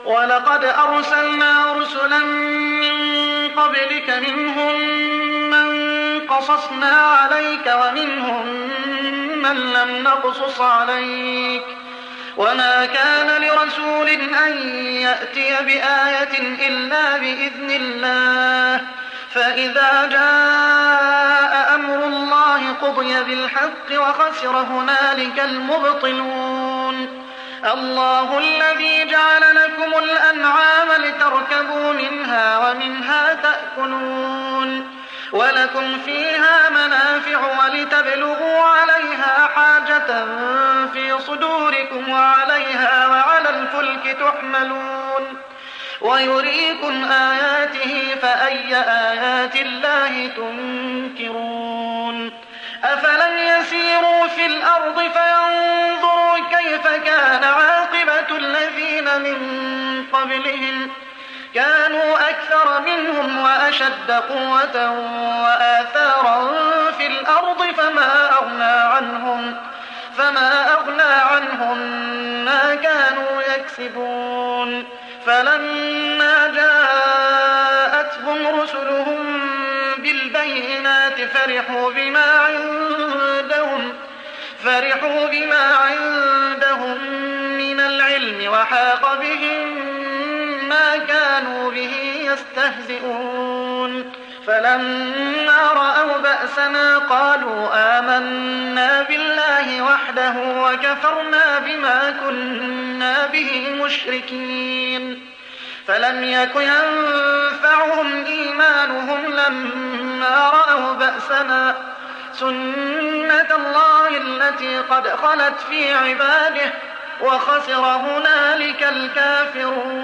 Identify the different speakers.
Speaker 1: ولقد أرسلنا رسلا من قبلك منهم من قصصنا عليك ومنهم من لم نقصص عليك وما كان لرسول أن يأتي بآية إلا بإذن الله فإذا جاء أمر الله قضي بالحق وخسر هنالك المبطلون الله الذي جعل لكم الأنعام لتركبوا منها ومنها تأكلون ولكم فيها منافع ولتبلغوا عليها حاجة في صدوركم وعليها وعلى الفلك تحملون ويريكم آياته فأي آيات الله تنكرون أفلم يسيروا في الأرض فينظروا كيف كان عاقبة الذين من قبلهم كانوا أكثر منهم وأشد قوة وآثارا في الأرض فما أغنى عنهم ما كانوا يكسبون فلما جاءتهم رسلهم بالبينات فرحوا بما عندهم من العلم وحاق بهم ما كانوا به يستهزئون فلما رأوا بأسنا قالوا آمنا بالله وحده وكفرنا بما كنا به مشركين فلم يك ينفعهم إيمانهم لما رأوا بأسنا سنة الله التي قد خلت في عباده وخسر هنالك الكافرون